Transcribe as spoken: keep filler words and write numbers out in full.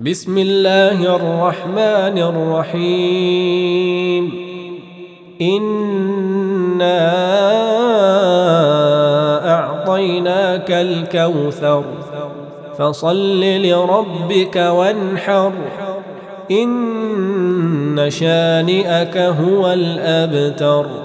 بسم الله الرحمن الرحيم إنا أعطيناك الكوثر فصل لربك وانحر إن شانئك هو الأبتر.